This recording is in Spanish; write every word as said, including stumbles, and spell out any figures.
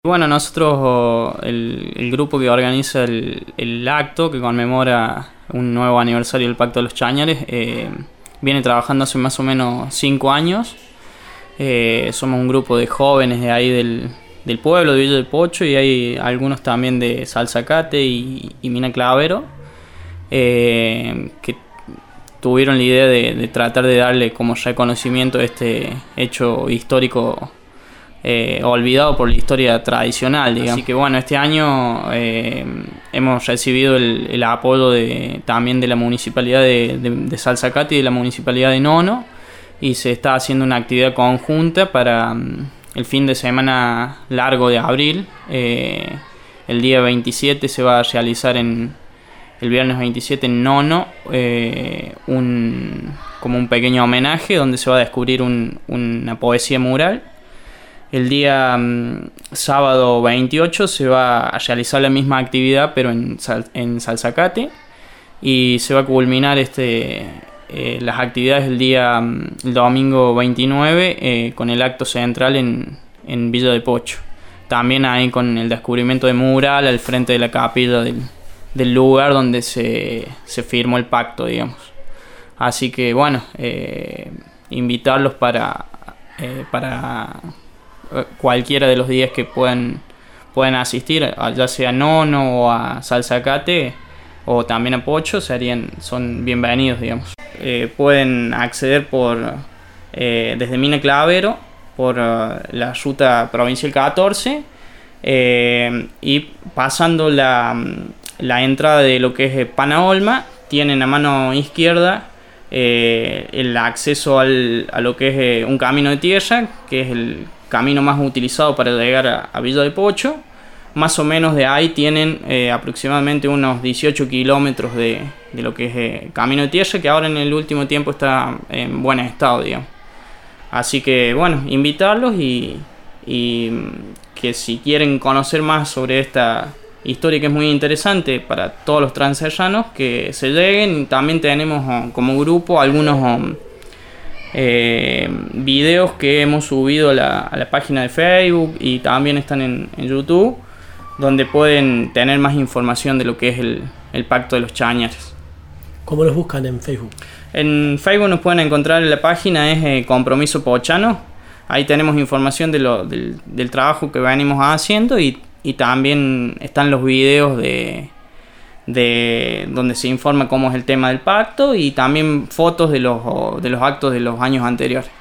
Bueno, nosotros, el, el grupo que organiza el, el acto que conmemora un nuevo aniversario del Pacto de los Chañares, eh, viene trabajando hace más o menos cinco años. Eh, somos un grupo de jóvenes de ahí del, del pueblo, de Villa del Pocho, y hay algunos también de Salzacate y, y Mina Clavero, eh, que tuvieron la idea de, de tratar de darle como reconocimiento a este hecho histórico Eh, olvidado por la historia tradicional, digamos. Así que bueno, este año eh, hemos recibido el, el apoyo de, también de la municipalidad de, de, de Salzacate y de la municipalidad de Nono, y se está haciendo una actividad conjunta para um, el fin de semana largo de abril. Eh, el día veintisiete se va a realizar en el viernes veintisiete en Nono eh, un, como un pequeño homenaje donde se va a descubrir un, una poesía mural. El día um, sábado veintiocho se va a realizar la misma actividad, pero en, Sal, en Salzacate, y se va a culminar este, eh, las actividades el día um, el domingo veintinueve eh, con el acto central en, en Villa del Pocho. También ahí con el descubrimiento de mural al frente de la capilla del, del lugar donde se, se firmó el pacto, digamos. Así que bueno, eh, invitarlos para... Eh, para cualquiera de los días que puedan, puedan asistir, ya sea a Nono o a Salzacate o también a Pocho, serían, son bienvenidos, digamos. Eh, pueden acceder por eh, desde Mina Clavero por uh, la ruta provincial catorce eh, y pasando la, la entrada de lo que es Panaolma, tienen a mano izquierda eh, el acceso al, a lo que es eh, un camino de tierra, que es el camino más utilizado para llegar a, a Villa del Pocho. Más o menos de ahí tienen eh, aproximadamente unos dieciocho kilómetros de, de lo que es eh, camino de tierra, que ahora en el último tiempo está en buen estado, digamos. Así que bueno, invitarlos y, y que si quieren conocer más sobre esta historia, que es muy interesante para todos los transerranos, que se lleguen. También tenemos um, como grupo algunos um, Eh, videos que hemos subido a la, a la página de Facebook, y también están en, en YouTube, donde pueden tener más información de lo que es el, el Pacto de los Chañares. ¿Cómo los buscan en Facebook? En Facebook nos pueden encontrar en la página, es eh, Compromiso Pochano. Ahí tenemos información de lo, del, del trabajo que venimos haciendo, y, y también están los videos de de donde se informa cómo es el tema del pacto, y también fotos de los, de los actos de los años anteriores.